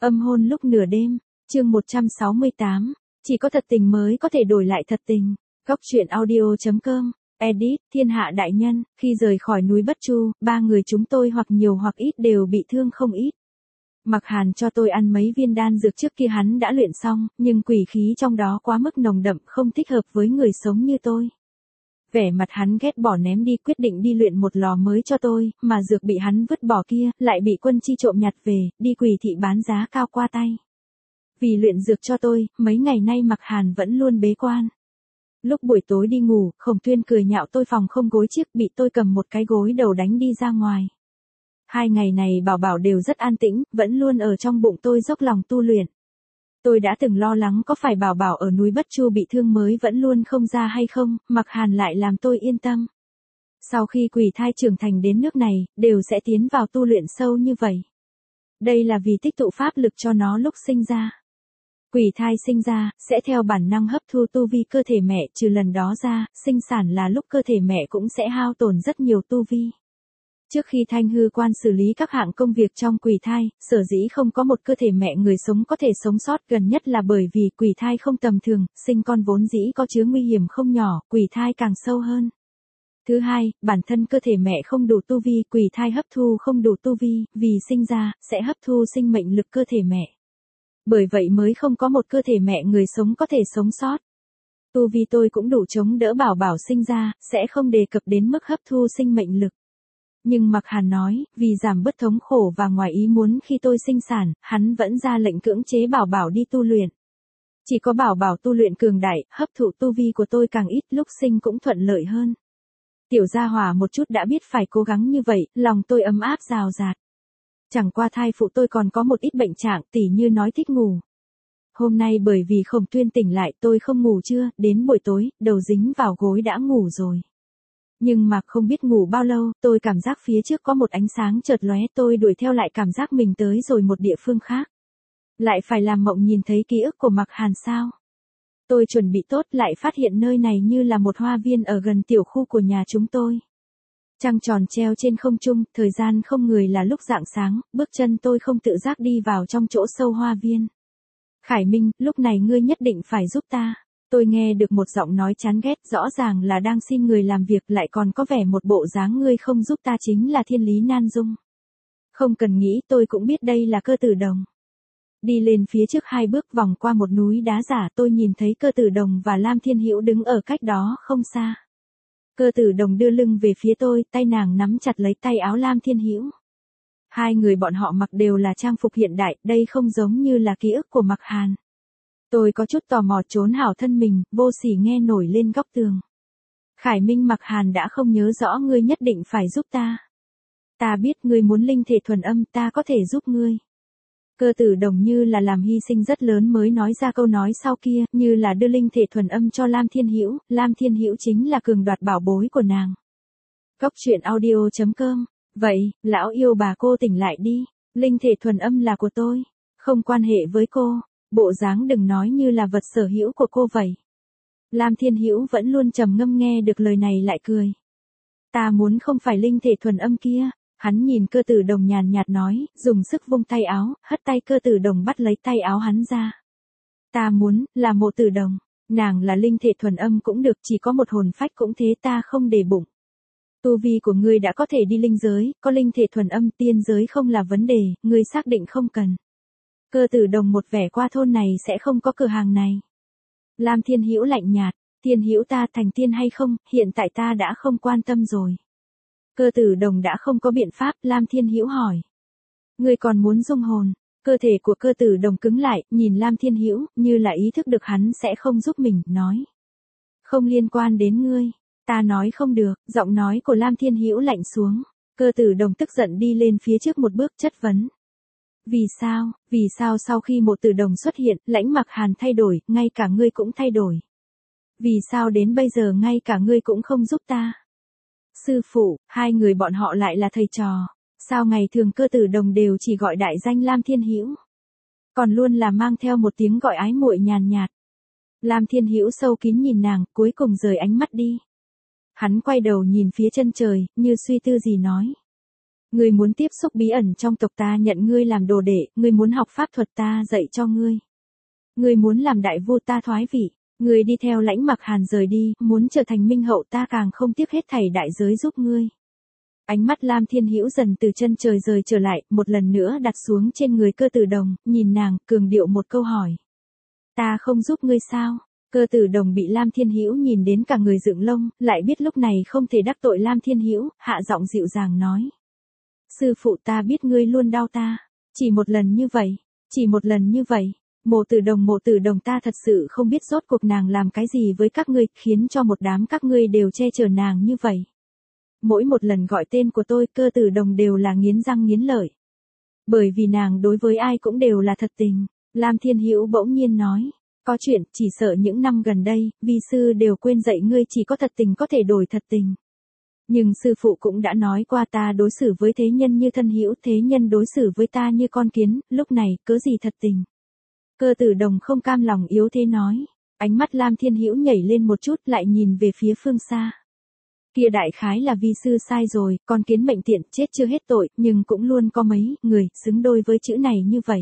Âm hôn lúc nửa đêm, chương 168, chỉ có thật tình mới có thể đổi lại thật tình. Góc truyện audio.com, edit, thiên hạ đại nhân, khi rời khỏi núi Bất Chu, ba người chúng tôi hoặc nhiều hoặc ít đều bị thương không ít. Mặc Hàn cho tôi ăn mấy viên đan dược trước kia hắn đã luyện xong, nhưng quỷ khí trong đó quá mức nồng đậm không thích hợp với người sống như tôi. Vẻ mặt hắn ghét bỏ ném đi, quyết định đi luyện một lò mới cho tôi, mà dược bị hắn vứt bỏ kia, lại bị Quân Chi trộm nhặt về, đi quỷ thị bán giá cao qua tay. Vì luyện dược cho tôi, mấy ngày nay Mặc Hàn vẫn luôn bế quan. Lúc buổi tối đi ngủ, Khổng Tuyên cười nhạo tôi phòng không gối chiếc, bị tôi cầm một cái gối đầu đánh đi ra ngoài. 2 ngày này Bảo Bảo đều rất an tĩnh, vẫn luôn ở trong bụng tôi dốc lòng tu luyện. Tôi đã từng lo lắng có phải Bảo Bảo ở núi Bất Chu bị thương mới vẫn luôn không ra hay không, Mặc Hàn lại làm tôi yên tâm. Sau khi quỷ thai trưởng thành đến nước này, đều sẽ tiến vào tu luyện sâu như vậy. Đây là vì tích tụ pháp lực cho nó lúc sinh ra. Quỷ thai sinh ra, sẽ theo bản năng hấp thu tu vi cơ thể mẹ, trừ lần đó ra, sinh sản là lúc cơ thể mẹ cũng sẽ hao tổn rất nhiều tu vi. Trước khi Thanh Hư Quan xử lý các hạng công việc trong quỷ thai, sở dĩ không có một cơ thể mẹ người sống có thể sống sót, gần nhất là bởi vì quỷ thai không tầm thường, sinh con vốn dĩ có chứa nguy hiểm không nhỏ, quỷ thai càng sâu hơn. Thứ hai, bản thân cơ thể mẹ không đủ tu vi, quỷ thai hấp thu không đủ tu vi, vì sinh ra, sẽ hấp thu sinh mệnh lực cơ thể mẹ. Bởi vậy mới không có một cơ thể mẹ người sống có thể sống sót. Tu vi tôi cũng đủ chống đỡ Bảo Bảo sinh ra, sẽ không đề cập đến mức hấp thu sinh mệnh lực. Nhưng Mặc Hàn nói, vì giảm bớt thống khổ và ngoài ý muốn khi tôi sinh sản, hắn vẫn ra lệnh cưỡng chế Bảo Bảo đi tu luyện. Chỉ có Bảo Bảo tu luyện cường đại, hấp thụ tu vi của tôi càng ít, lúc sinh cũng thuận lợi hơn. Tiểu gia hỏa một chút đã biết phải cố gắng như vậy, lòng tôi ấm áp rào rạt. Chẳng qua thai phụ tôi còn có một ít bệnh trạng, tỉ như nói thích ngủ. Hôm nay bởi vì Khổng Tuyên tỉnh lại tôi không ngủ trưa, đến buổi tối, đầu dính vào gối đã ngủ rồi. Nhưng mà không biết ngủ bao lâu, tôi cảm giác phía trước có một ánh sáng chợt lóe, tôi đuổi theo lại cảm giác mình tới rồi một địa phương khác. Lại phải làm mộng nhìn thấy ký ức của Mặc Hàn sao? Tôi chuẩn bị tốt lại phát hiện nơi này như là một hoa viên ở gần tiểu khu của nhà chúng tôi. Trăng tròn treo trên không trung, thời gian không người là lúc rạng sáng, bước chân tôi không tự giác đi vào trong chỗ sâu hoa viên. Khải Minh, lúc này ngươi nhất định phải giúp ta. Tôi nghe được một giọng nói chán ghét, rõ ràng là đang xin người làm việc, lại còn có vẻ một bộ dáng ngươi không giúp ta chính là Thiên Lý Nan Dung. Không cần nghĩ, tôi cũng biết đây là Cơ Tử Đồng. Đi lên phía trước 2 bước, vòng qua một núi đá giả, tôi nhìn thấy Cơ Tử Đồng và Lam Thiên Hữu đứng ở cách đó không xa. Cơ Tử Đồng đưa lưng về phía tôi, tay nàng nắm chặt lấy tay áo Lam Thiên Hữu. Hai người bọn họ mặc đều là trang phục hiện đại, đây không giống như là ký ức của Mặc Hàn. Tôi có chút tò mò trốn hảo thân mình, vô sỉ nghe nổi lên góc tường. Khải Minh, Mặc Hàn đã không nhớ rõ, ngươi nhất định phải giúp ta. Ta biết ngươi muốn linh thể thuần âm, ta có thể giúp ngươi. Cơ Tử Đồng như là làm hy sinh rất lớn mới nói ra câu nói sau kia, như là đưa linh thể thuần âm cho Lam Thiên Hữu, Lam Thiên Hữu chính là cường đoạt bảo bối của nàng. Góc truyện audio.com, vậy, lão yêu bà cô tỉnh lại đi, linh thể thuần âm là của tôi, không quan hệ với cô, bộ dáng đừng nói như là vật sở hữu của cô vậy. Lam Thiên Hữu vẫn luôn trầm ngâm, nghe được lời này lại cười. Ta muốn không phải linh thể thuần âm kia. Hắn nhìn Cơ Tử Đồng nhàn nhạt nói, dùng sức vung tay áo, hất tay Cơ Tử Đồng bắt lấy tay áo hắn ra. Ta muốn, là Mộ Tử Đồng, nàng là linh thể thuần âm cũng được, chỉ có một hồn phách cũng thế, ta không để bụng. Tu vi của ngươi đã có thể đi linh giới, có linh thể thuần âm, tiên giới không là vấn đề, ngươi xác định không cần. Cơ Tử Đồng một vẻ, qua thôn này sẽ không có cửa hàng này. Lam Thiên Hữu lạnh nhạt, Thiên Hữu ta thành tiên hay không, hiện tại ta đã không quan tâm rồi. Cơ Tử Đồng đã không có biện pháp, Lam Thiên Hữu hỏi. Ngươi còn muốn dung hồn? Cơ thể của Cơ Tử Đồng cứng lại, nhìn Lam Thiên Hữu, như là ý thức được hắn sẽ không giúp mình, nói. Không liên quan đến ngươi. Ta nói không được, giọng nói của Lam Thiên Hữu lạnh xuống. Cơ Tử Đồng tức giận đi lên phía trước một bước, chất vấn. Vì sao sau khi Mộ Tử Đồng xuất hiện, lãnh Mặc Hàn thay đổi, ngay cả ngươi cũng thay đổi? Vì sao đến bây giờ ngay cả ngươi cũng không giúp ta? Sư phụ, hai người bọn họ lại là thầy trò. Sao ngày thường Cơ Tử Đồng đều chỉ gọi đại danh Lam Thiên Hữu, còn luôn là mang theo một tiếng gọi ái muội nhàn nhạt. Lam Thiên Hữu sâu kín nhìn nàng, cuối cùng rời ánh mắt đi. Hắn quay đầu nhìn phía chân trời, như suy tư gì nói. Ngươi muốn tiếp xúc bí ẩn trong tộc ta nhận ngươi làm đồ đệ, ngươi muốn học pháp thuật ta dạy cho ngươi. Ngươi muốn làm đại vua ta thoái vị, ngươi đi theo Lãnh Mặc Hàn rời đi, muốn trở thành minh hậu ta càng không tiếc hết thảy đại giới giúp ngươi. Ánh mắt Lam Thiên Hữu dần từ chân trời rời trở lại, một lần nữa đặt xuống trên người Cơ Tử Đồng, nhìn nàng, cường điệu một câu hỏi. Ta không giúp ngươi sao? Cơ Tử Đồng bị Lam Thiên Hữu nhìn đến cả người dựng lông, lại biết lúc này không thể đắc tội Lam Thiên Hữu, hạ giọng dịu dàng nói. Sư phụ ta biết ngươi luôn đau ta, chỉ một lần như vậy, chỉ một lần như vậy. Mộ Tử Đồng ta thật sự không biết rốt cuộc nàng làm cái gì với các ngươi, khiến cho một đám các ngươi đều che chở nàng như vậy. Mỗi một lần gọi tên của tôi, Cơ Tử Đồng đều là nghiến răng nghiến lợi. Bởi vì nàng đối với ai cũng đều là thật tình. Lam Thiên Hữu bỗng nhiên nói, có chuyện, chỉ sợ những năm gần đây, vi sư đều quên dạy ngươi chỉ có thật tình có thể đổi thật tình. Nhưng sư phụ cũng đã nói qua ta đối xử với thế nhân như thân hữu, thế nhân đối xử với ta như con kiến, lúc này, cớ gì thật tình. Cơ Tử Đồng không cam lòng yếu thế nói, ánh mắt Lam Thiên Hữu nhảy lên một chút lại nhìn về phía phương xa. Kia đại khái là vi sư sai rồi, con kiến mệnh tiện chết chưa hết tội, nhưng cũng luôn có mấy người xứng đôi với chữ này như vậy.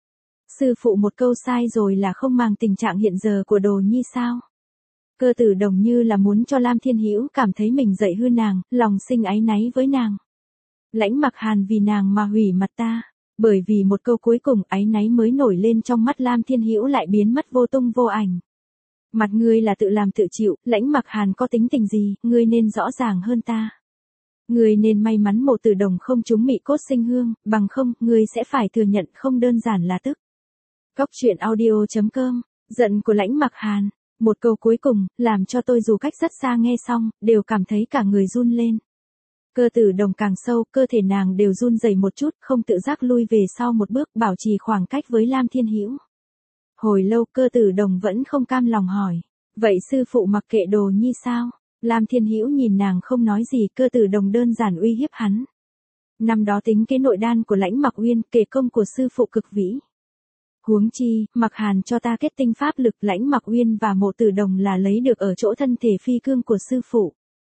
Sư phụ một câu sai rồi là không màng tình trạng hiện giờ của Đồ Nhi sao? Cơ Tử Đồng như là muốn cho Lam Thiên Hữu cảm thấy mình dạy hư nàng, lòng sinh áy náy với nàng. Lãnh Mặc Hàn vì nàng mà hủy mặt ta, bởi vì một câu cuối cùng áy náy mới nổi lên trong mắt Lam Thiên Hữu lại biến mất vô tung vô ảnh. Mặt ngươi là tự làm tự chịu, Lãnh Mặc Hàn có tính tình gì, ngươi nên rõ ràng hơn ta. Ngươi nên may mắn Mộ Tử Đồng không trúng mị cốt sinh hương, bằng không, ngươi sẽ phải thừa nhận không đơn giản là tức. Góc truyện audio.com, giận của Lãnh Mặc Hàn, một câu cuối cùng, làm cho tôi dù cách rất xa nghe xong, đều cảm thấy cả người run lên. Cơ Tử Đồng càng sâu, cơ thể nàng đều run rẩy một chút, không tự giác lui về sau một bước, bảo trì khoảng cách với Lam Thiên Hữu. Hồi lâu Cơ Tử Đồng vẫn không cam lòng hỏi, vậy sư phụ mặc kệ Đồ Nhi sao? Lam Thiên Hữu nhìn nàng không nói gì, Cơ Tử Đồng đơn giản uy hiếp hắn. Năm đó tính kế nội đan của Lãnh Mặc Uyên, kể công của sư phụ cực vĩ. Huống chi, Mặc Hàn cho ta kết tinh pháp lực, Lãnh Mặc Uyên và Mộ Tử Đồng là lấy được ở chỗ thân thể phi cương của sư phụ.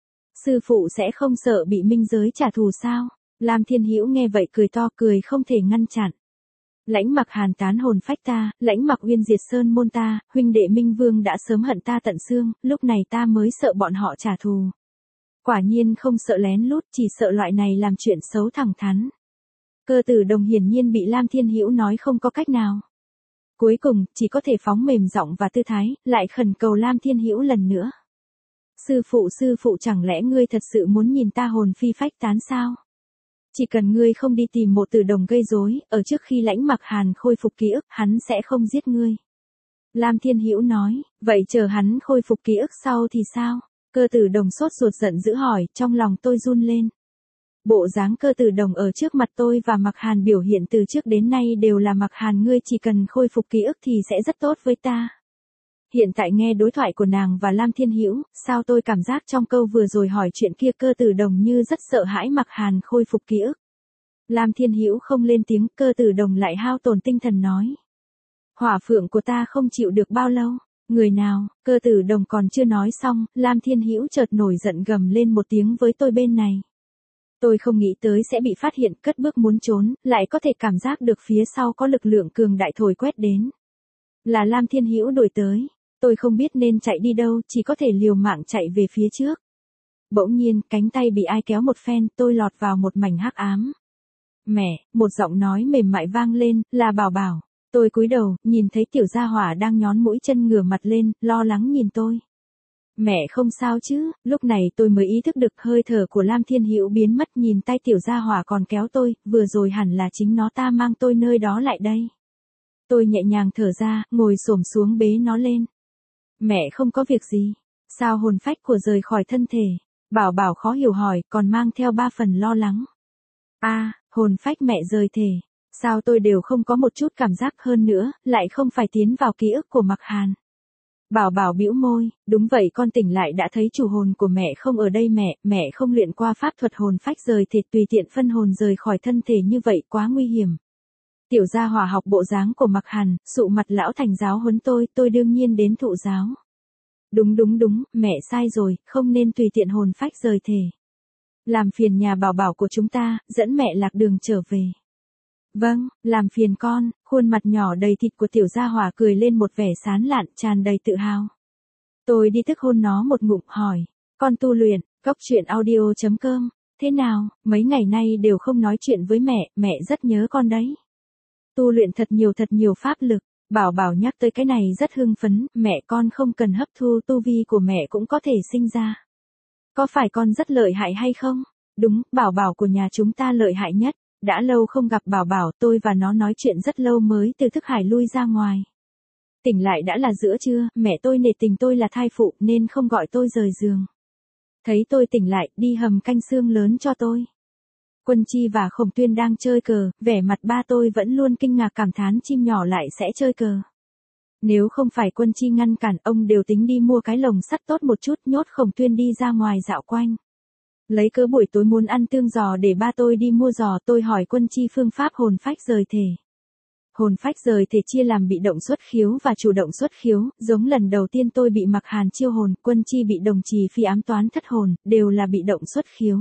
Sư phụ sẽ không sợ bị minh giới trả thù sao? Lam Thiên Hữu nghe vậy cười to, cười không thể ngăn chặn. Lãnh Mặc Hàn tán hồn phách ta, Lãnh Mặc Uyên diệt sơn môn ta, huynh đệ Minh Vương đã sớm hận ta tận xương, lúc này ta mới sợ bọn họ trả thù. Quả nhiên không sợ lén lút, chỉ sợ loại này làm chuyện xấu thẳng thắn. Cơ Tử Đồng hiển nhiên bị Lam Thiên Hữu nói không có cách nào. Cuối cùng, chỉ có thể phóng mềm giọng và tư thái, lại khẩn cầu Lam Thiên Hữu lần nữa. Sư phụ chẳng lẽ ngươi thật sự muốn nhìn ta hồn phi phách tán sao? Chỉ cần ngươi không đi tìm Mộ Tử Đồng gây rối, ở trước khi Lãnh Mặc Hàn khôi phục ký ức, hắn sẽ không giết ngươi. Lam Thiên Hữu nói, vậy chờ hắn khôi phục ký ức sau thì sao? Cơ Tử Đồng sốt ruột giận dữ hỏi, trong lòng tôi run lên. Bộ dáng Cơ Tử Đồng ở trước mặt tôi và Mặc Hàn biểu hiện từ trước đến nay đều là Mặc Hàn ngươi chỉ cần khôi phục ký ức thì sẽ rất tốt với ta. Hiện tại nghe đối thoại của nàng và Lam Thiên Hữu, sao tôi cảm giác trong câu vừa rồi hỏi chuyện kia Cơ Tử Đồng như rất sợ hãi Mặc Hàn khôi phục ký ức. Lam Thiên Hữu không lên tiếng, Cơ Tử Đồng lại hao tổn tinh thần nói. Hỏa phượng của ta không chịu được bao lâu, người nào? Cơ Tử Đồng còn chưa nói xong, Lam Thiên Hữu chợt nổi giận gầm lên một tiếng với tôi bên này. Tôi không nghĩ tới sẽ bị phát hiện, cất bước muốn trốn, lại có thể cảm giác được phía sau có lực lượng cường đại thổi quét đến. Là Lam Thiên Hữu đuổi tới. Tôi không biết nên chạy đi đâu, chỉ có thể liều mạng chạy về phía trước. Bỗng nhiên, cánh tay bị ai kéo một phen, tôi lọt vào một mảnh hắc ám. Mẹ, một giọng nói mềm mại vang lên, là Bảo Bảo. Tôi cúi đầu, nhìn thấy tiểu gia hỏa đang nhón mũi chân ngửa mặt lên, lo lắng nhìn tôi. Mẹ không sao chứ? Lúc này tôi mới ý thức được hơi thở của Lam Thiên Hữu biến mất, nhìn tay tiểu gia hỏa còn kéo tôi, vừa rồi hẳn là chính nó ta mang tôi nơi đó lại đây. Tôi nhẹ nhàng thở ra, ngồi xổm xuống bế nó lên. Mẹ không có việc gì. Sao hồn phách của rời khỏi thân thể? Bảo Bảo khó hiểu hỏi, còn mang theo 3 phần lo lắng. Hồn phách mẹ rời thể. Sao tôi đều không có một chút cảm giác, hơn nữa, lại không phải tiến vào ký ức của Mặc Hàn. Bảo Bảo bĩu môi, đúng vậy, con tỉnh lại đã thấy chủ hồn của mẹ không ở đây mẹ không luyện qua pháp thuật hồn phách rời thể, tùy tiện phân hồn rời khỏi thân thể như vậy quá nguy hiểm. Tiểu gia hỏa học bộ dáng của Mặc Hàn, sụ mặt lão thành giáo huấn tôi đương nhiên đến thụ giáo. Đúng, mẹ sai rồi, không nên tùy tiện hồn phách rời thể. Làm phiền nhà bảo bảo của chúng ta, dẫn mẹ lạc đường trở về. Vâng, làm phiền con, khuôn mặt nhỏ đầy thịt của tiểu gia hỏa cười lên một vẻ sán lạn tràn đầy tự hào. Tôi đi tức hôn nó một ngụm hỏi, con tu luyện, Cóc truyện audio.com, thế nào, mấy ngày nay đều không nói chuyện với mẹ rất nhớ con đấy. Tu luyện thật nhiều pháp lực, bảo bảo nhắc tới cái này rất hưng phấn, mẹ con không cần hấp thu tu vi của mẹ cũng có thể sinh ra. Có phải con rất lợi hại hay không? Đúng, bảo bảo của nhà chúng ta lợi hại nhất. Đã lâu không gặp bảo bảo, tôi và nó nói chuyện rất lâu mới từ thức hải lui ra ngoài. Tỉnh lại đã là giữa trưa, mẹ tôi nể tình tôi là thai phụ nên không gọi tôi rời giường. Thấy tôi tỉnh lại, đi hầm canh xương lớn cho tôi. Quân Chi và Khổng Tuyên đang chơi cờ, vẻ mặt ba tôi vẫn luôn kinh ngạc cảm thán chim nhỏ lại sẽ chơi cờ. Nếu không phải Quân Chi ngăn cản, ông đều tính đi mua cái lồng sắt tốt một chút nhốt Khổng Tuyên đi ra ngoài dạo quanh. Lấy cớ buổi tối muốn ăn tương giò để ba tôi đi mua giò, tôi hỏi Quân Chi phương pháp hồn phách rời thể. Hồn phách rời thể chia làm bị động xuất khiếu và chủ động xuất khiếu, giống lần đầu tiên tôi bị Mặc Hàn chiêu hồn, Quân Chi bị đồng trì phi ám toán thất hồn, đều là bị động xuất khiếu.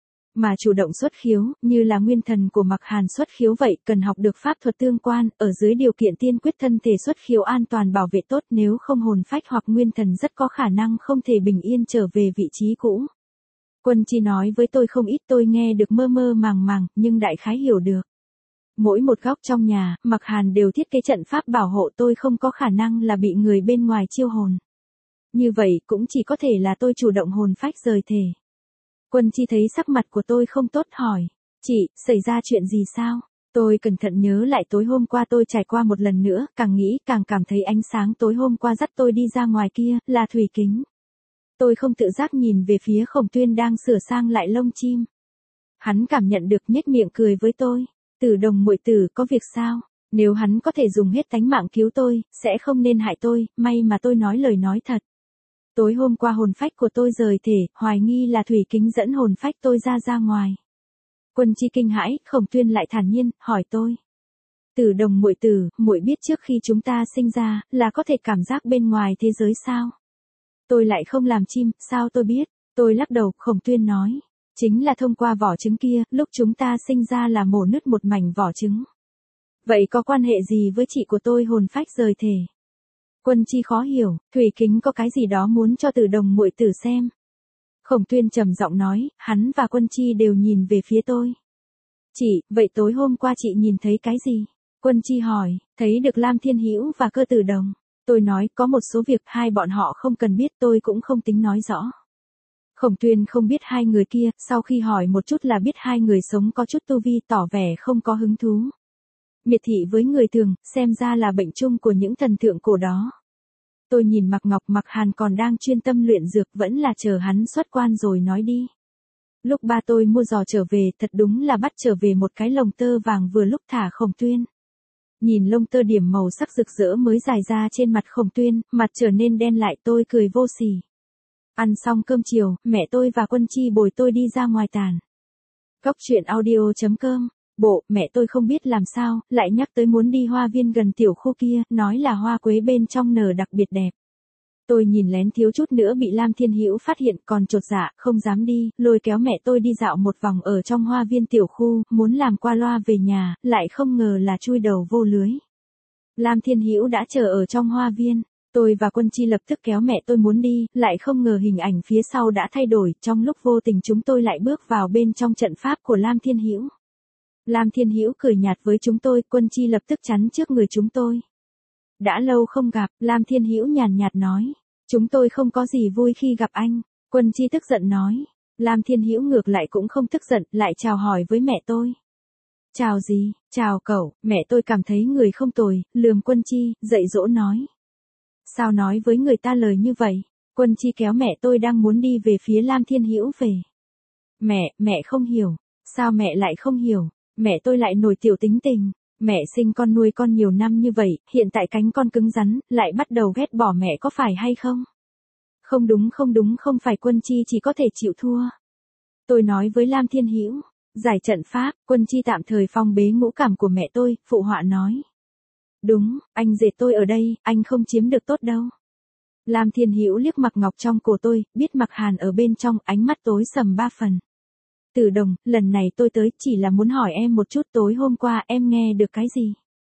Mà chủ động xuất khiếu, như là nguyên thần của Mặc Hàn xuất khiếu vậy, cần học được pháp thuật tương quan, ở dưới điều kiện tiên quyết thân thể xuất khiếu an toàn bảo vệ tốt, nếu không hồn phách hoặc nguyên thần rất có khả năng không thể bình yên trở về vị trí cũ. Quân Chi nói với tôi không ít, tôi nghe được mơ mơ màng màng, nhưng đại khái hiểu được. Mỗi một góc trong nhà, Mặc Hàn đều thiết kế trận pháp bảo hộ tôi không có khả năng là bị người bên ngoài chiêu hồn. Như vậy cũng chỉ có thể là tôi chủ động hồn phách rời thể. Quân Chi thấy sắc mặt của tôi không tốt hỏi, chị, xảy ra chuyện gì sao? Tôi cẩn thận nhớ lại tối hôm qua tôi trải qua một lần nữa, càng nghĩ càng cảm thấy ánh sáng tối hôm qua dắt tôi đi ra ngoài kia, là thủy kính. Tôi không tự giác nhìn về phía Khổng Tuyên đang sửa sang lại lông chim. Hắn cảm nhận được nhếch miệng cười với tôi. Tử Đồng muội tử có việc sao? Nếu hắn có thể dùng hết tánh mạng cứu tôi, sẽ không nên hại tôi, may mà tôi nói lời nói thật. Tối hôm qua hồn phách của tôi rời thể, hoài nghi là thủy kính dẫn hồn phách tôi ra ngoài. Quân Chi kinh hãi, Khổng Tuyên lại thản nhiên, hỏi tôi. Tử Đồng muội tử, muội biết trước khi chúng ta sinh ra, là có thể cảm giác bên ngoài thế giới sao? Tôi lại không làm chim, sao tôi biết? Tôi lắc đầu, Khổng Tuyên nói. Chính là thông qua vỏ trứng kia, lúc chúng ta sinh ra là mổ nứt một mảnh vỏ trứng. Vậy có quan hệ gì với chị của tôi hồn phách rời thể? Quân Chi khó hiểu, thủy kính có cái gì đó muốn cho Tử Đồng muội tử xem. Khổng Tuyên trầm giọng nói, hắn và Quân Chi đều nhìn về phía tôi. Chị, vậy tối hôm qua chị nhìn thấy cái gì? Quân Chi hỏi, thấy được Lam Thiên Hữu và Cơ Tử Đồng. Tôi nói, có một số việc hai bọn họ không cần biết, tôi cũng không tính nói rõ. Khổng Tuyên không biết hai người kia, sau khi hỏi một chút là biết hai người sống có chút tu vi, tỏ vẻ không có hứng thú. Miệt thị với người thường, xem ra là bệnh chung của những thần thượng cổ đó. Tôi nhìn Mặc Hàn còn đang chuyên tâm luyện dược, vẫn là chờ hắn xuất quan rồi nói đi. Lúc ba tôi mua giò trở về, thật đúng là bắt trở về một cái lồng tơ vàng vừa lúc thả Khổng Tuyên. Nhìn lông tơ điểm màu sắc rực rỡ mới dài ra trên mặt Khổng Tuyên, mặt trở nên đen lại, tôi cười vô sỉ. Ăn xong cơm chiều, mẹ tôi và Quân Chi bồi tôi đi ra ngoài tàn. Cóc truyện audio.com, bộ, mẹ tôi không biết làm sao, lại nhắc tới muốn đi hoa viên gần tiểu khu kia, nói là hoa quế bên trong nở đặc biệt đẹp. Tôi nhìn lén thiếu chút nữa bị Lam Thiên Hữu phát hiện, còn chột dạ, không dám đi, lôi kéo mẹ tôi đi dạo một vòng ở trong hoa viên tiểu khu, muốn làm qua loa về nhà, lại không ngờ là chui đầu vô lưới. Lam Thiên Hữu đã chờ ở trong hoa viên. Tôi và Quân Chi lập tức kéo mẹ tôi muốn đi, lại không ngờ hình ảnh phía sau đã thay đổi, trong lúc vô tình chúng tôi lại bước vào bên trong trận pháp của Lam Thiên Hữu. Lam Thiên Hữu cười nhạt với chúng tôi, Quân Chi lập tức chắn trước người chúng tôi. Đã lâu không gặp, Lam Thiên Hữu nhàn nhạt nói, chúng tôi không có gì vui khi gặp anh. Quân Chi tức giận nói, Lam Thiên Hữu ngược lại cũng không tức giận, lại chào hỏi với mẹ tôi. Chào gì, chào cậu, mẹ tôi cảm thấy người không tồi, lườm Quân Chi, dạy dỗ nói. Sao nói với người ta lời như vậy? Quân Chi kéo mẹ tôi đang muốn đi về phía Lam Thiên Hữu về. Mẹ không hiểu. Sao mẹ lại không hiểu? Mẹ tôi lại nổi tiểu tính tình. Mẹ sinh con nuôi con nhiều năm như vậy, hiện tại cánh con cứng rắn, lại bắt đầu ghét bỏ mẹ có phải hay không? Không đúng, không phải. Quân Chi chỉ có thể chịu thua. Tôi nói với Lam Thiên Hữu, giải trận pháp, Quân Chi tạm thời phong bế ngũ cảm của mẹ tôi, phụ họa nói. Đúng, anh dệt tôi ở đây, anh không chiếm được tốt đâu. Lam Thiên Hữu liếc Mặc Ngọc trong cổ tôi, biết Mặc Hàn ở bên trong, ánh mắt tối sầm ba phần. Từ Đồng, lần này tôi tới chỉ là muốn hỏi em một chút, tối hôm qua em nghe được cái gì?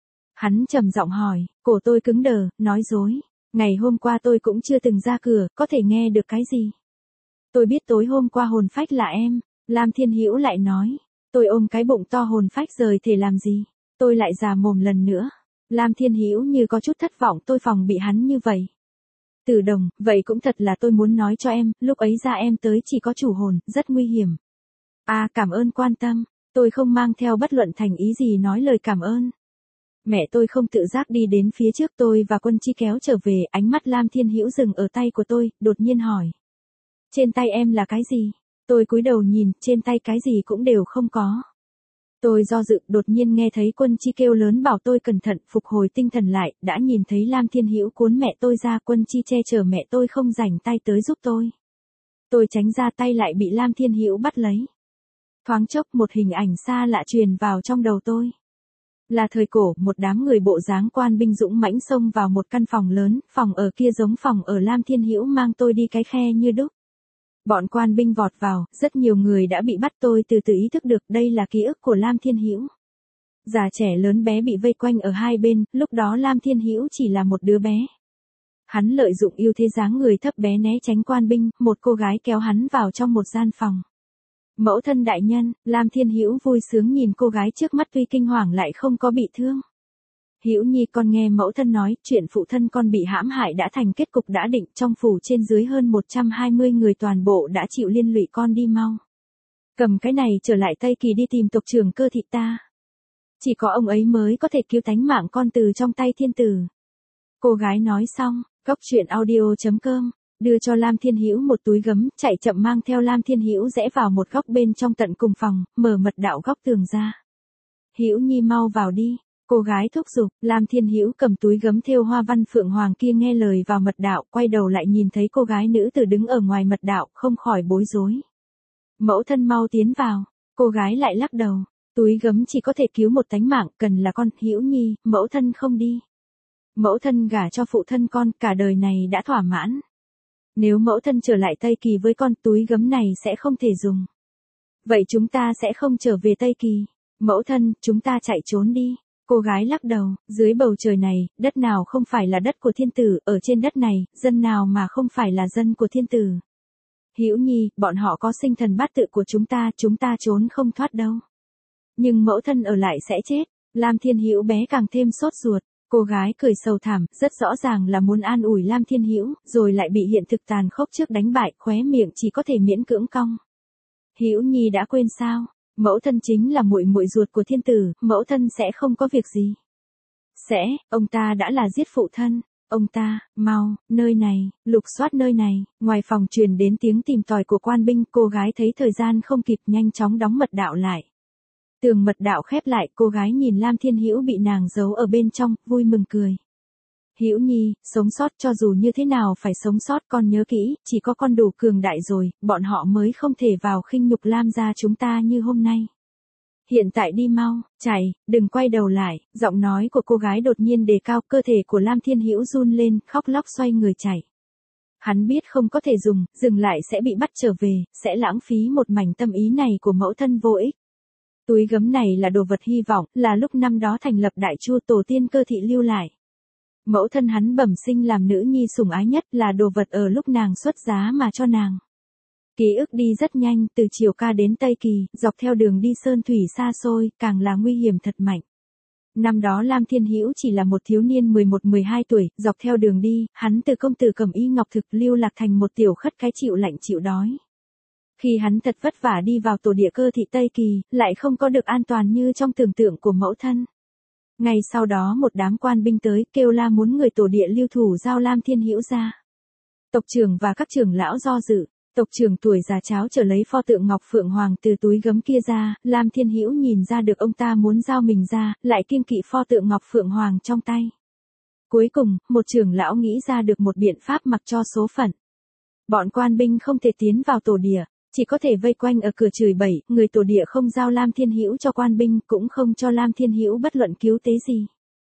Hắn trầm giọng hỏi, cổ tôi cứng đờ, nói dối. Ngày hôm qua tôi cũng chưa từng ra cửa, có thể nghe được cái gì? Tôi biết tối hôm qua hồn phách là em. Lam Thiên Hữu lại nói. Tôi ôm cái bụng to hồn phách rời thể làm gì? Tôi lại già mồm lần nữa. Lam Thiên Hữu như có chút thất vọng, tôi phòng bị hắn như vậy. Từ Đồng, vậy cũng thật là tôi muốn nói cho em, lúc ấy ra em tới chỉ có chủ hồn, rất nguy hiểm. À, cảm ơn quan tâm. Tôi không mang theo bất luận thành ý gì nói lời cảm ơn. Mẹ tôi không tự giác đi đến phía trước tôi và Quân Chi kéo trở về, ánh mắt Lam Thiên Hữu dừng ở tay của tôi, đột nhiên hỏi. Trên tay em là cái gì? Tôi cúi đầu nhìn, trên tay cái gì cũng đều không có. Tôi do dự, đột nhiên nghe thấy Quân Chi kêu lớn bảo tôi cẩn thận, phục hồi tinh thần lại, đã nhìn thấy Lam Thiên Hữu cuốn mẹ tôi ra, Quân Chi che chở mẹ tôi không rảnh tay tới giúp tôi. Tôi tránh ra tay lại bị Lam Thiên Hữu bắt lấy. Thoáng chốc một hình ảnh xa lạ truyền vào trong đầu tôi. Là thời cổ, một đám người bộ dáng quan binh dũng mãnh xông vào một căn phòng lớn, phòng ở kia giống phòng ở Lam Thiên Hữu mang tôi đi cái khe như đúc. Bọn quan binh vọt vào, rất nhiều người đã bị bắt, tôi từ từ ý thức được đây là ký ức của Lam Thiên Hữu. Già trẻ lớn bé bị vây quanh ở hai bên, lúc đó Lam Thiên Hữu chỉ là một đứa bé. Hắn lợi dụng ưu thế dáng người thấp bé né tránh quan binh, một cô gái kéo hắn vào trong một gian phòng. Mẫu thân đại nhân, Lam Thiên Hữu vui sướng nhìn cô gái trước mắt tuy kinh hoàng lại không có bị thương. Hữu Nhi, con nghe mẫu thân nói, chuyện phụ thân con bị hãm hại đã thành kết cục đã định, trong phủ trên dưới hơn 120 người toàn bộ đã chịu liên lụy, con đi mau. Cầm cái này trở lại Tây Kỳ đi tìm tộc trưởng Cơ Thị ta. Chỉ có ông ấy mới có thể cứu tánh mạng con từ trong tay thiên tử. Cô gái nói xong, Góc Truyện Audio.com đưa cho Lam Thiên Hữu một túi gấm, chạy chậm mang theo Lam Thiên Hữu rẽ vào một góc bên trong tận cùng phòng, mở mật đạo góc tường ra. Hữu Nhi mau vào đi, cô gái thúc giục. Lam Thiên Hữu cầm túi gấm thêu hoa văn phượng hoàng kia nghe lời vào mật đạo, quay đầu lại nhìn thấy cô gái nữ tử đứng ở ngoài mật đạo, không khỏi bối rối. Mẫu thân mau tiến vào, cô gái lại lắc đầu, túi gấm chỉ có thể cứu một tánh mạng, cần là con. Hữu Nhi, mẫu thân không đi. Mẫu thân gả cho phụ thân con, cả đời này đã thỏa mãn. Nếu mẫu thân trở lại Tây Kỳ với con, túi gấm này sẽ không thể dùng. Vậy chúng ta sẽ không trở về Tây Kỳ. Mẫu thân, chúng ta chạy trốn đi. Cô gái lắc đầu, dưới bầu trời này, đất nào không phải là đất của thiên tử, ở trên đất này, dân nào mà không phải là dân của thiên tử. Hữu Nhi, bọn họ có sinh thần bát tự của chúng ta trốn không thoát đâu. Nhưng mẫu thân ở lại sẽ chết. Lam Thiên Hữu bé càng thêm sốt ruột. Cô gái cười sầu thảm, rất rõ ràng là muốn an ủi Lam Thiên Hữu, rồi lại bị hiện thực tàn khốc trước đánh bại, khóe miệng chỉ có thể miễn cưỡng cong. Hữu Nhi đã quên sao? Mẫu thân chính là muội muội ruột của thiên tử, mẫu thân sẽ không có việc gì. Sẽ, ông ta đã là giết phụ thân. Ông ta, mau, nơi này, lục soát nơi này. Ngoài phòng truyền đến tiếng tìm tòi của quan binh, cô gái thấy thời gian không kịp, nhanh chóng đóng mật đạo lại. Tường mật đạo khép lại, cô gái nhìn Lam Thiên Hữu bị nàng giấu ở bên trong, vui mừng cười. Hữu Nhi, sống sót, cho dù như thế nào phải sống sót, con nhớ kỹ, chỉ có con đủ cường đại rồi, bọn họ mới không thể vào khinh nhục Lam gia chúng ta như hôm nay. Hiện tại đi mau, chạy, đừng quay đầu lại. Giọng nói của cô gái đột nhiên đề cao, cơ thể của Lam Thiên Hữu run lên, khóc lóc xoay người chạy. Hắn biết không có thể dùng, dừng lại sẽ bị bắt trở về, sẽ lãng phí một mảnh tâm ý này của mẫu thân vô ích. Túi gấm này là đồ vật hy vọng, là lúc năm đó thành lập Đại Chu tổ tiên Cơ Thị lưu lại. Mẫu thân hắn bẩm sinh làm nữ nhi sủng ái nhất, là đồ vật ở lúc nàng xuất giá mà cho nàng. Ký ức đi rất nhanh, từ Triều Ca đến Tây Kỳ, dọc theo đường đi sơn thủy xa xôi, càng là nguy hiểm thật mạnh. Năm đó Lam Thiên Hữu chỉ là một thiếu niên 11-12 tuổi, dọc theo đường đi, hắn từ công tử cầm y ngọc thực lưu lạc thành một tiểu khất cái chịu lạnh chịu đói. Khi hắn thật vất vả đi vào tổ địa Cơ Thị Tây Kỳ, lại không có được an toàn như trong tưởng tượng của mẫu thân. Ngay sau đó một đám quan binh tới, kêu la muốn người tổ địa lưu thủ giao Lam Thiên Hữu ra. Tộc trưởng và các trưởng lão do dự. Tộc trưởng tuổi già cháo trở lấy pho tượng ngọc phượng hoàng từ túi gấm kia ra, Lam Thiên Hữu nhìn ra được ông ta muốn giao mình ra, lại kiêng kỵ pho tượng ngọc phượng hoàng trong tay. Cuối cùng, một trưởng lão nghĩ ra được một biện pháp mặc cho số phận. Bọn quan binh không thể tiến vào tổ địa, chỉ có thể vây quanh ở cửa chửi bậy, người tổ địa không giao Lam Thiên Hữu cho quan binh, cũng không cho Lam Thiên Hữu bất luận cứu tế gì.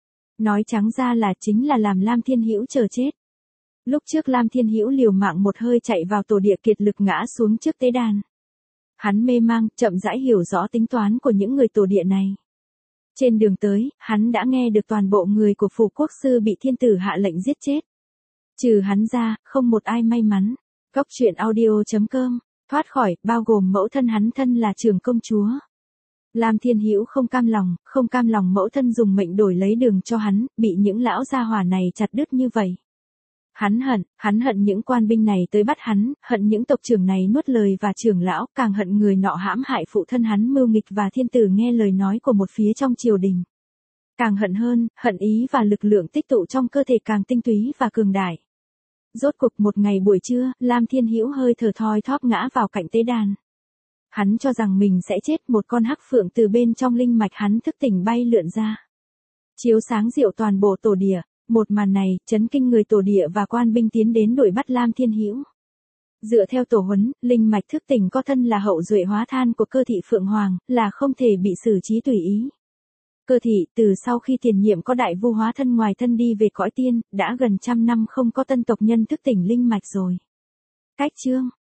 Nói trắng ra là chính là làm Lam Thiên Hữu chờ chết. Lúc trước Lam Thiên Hữu liều mạng một hơi chạy vào tổ địa, kiệt lực ngã xuống trước tế đàn. Hắn mê mang, chậm rãi hiểu rõ tính toán của những người tổ địa này. Trên đường tới, hắn đã nghe được toàn bộ người của phủ quốc sư bị thiên tử hạ lệnh giết chết. Trừ hắn ra, không một ai may mắn. Góc truyện audio.com, thoát khỏi, bao gồm mẫu thân hắn thân là trưởng công chúa. Lam Thiên Hữu không cam lòng mẫu thân dùng mệnh đổi lấy đường cho hắn, bị những lão gia hỏa này chặt đứt như vậy. Hắn hận những quan binh này tới bắt hắn, hận những tộc trưởng này nuốt lời và trưởng lão, càng hận người nọ hãm hại phụ thân hắn mưu nghịch và thiên tử nghe lời nói của một phía trong triều đình. Càng hận hơn, hận ý và lực lượng tích tụ trong cơ thể càng tinh túy và cường đại. Rốt cuộc một ngày buổi trưa, Lam Thiên Hữu hơi thở thoi thóp ngã vào cạnh tế đàn. Hắn cho rằng mình sẽ chết, một con hắc phượng từ bên trong linh mạch hắn thức tỉnh bay lượn ra. Chiếu sáng rượu toàn bộ tổ địa. Một màn này, chấn kinh người tổ địa và quan binh tiến đến đuổi bắt Lam Thiên Hữu. Dựa theo tổ huấn, linh mạch thức tỉnh có thân là hậu duệ hóa than của cơ thị Phượng Hoàng, là không thể bị xử trí tùy ý. Cơ thị, từ sau khi tiền nhiệm có đại vu hóa thân ngoài thân đi về cõi tiên, đã gần 100 năm không có tân tộc nhân thức tỉnh linh mạch rồi. Cách chương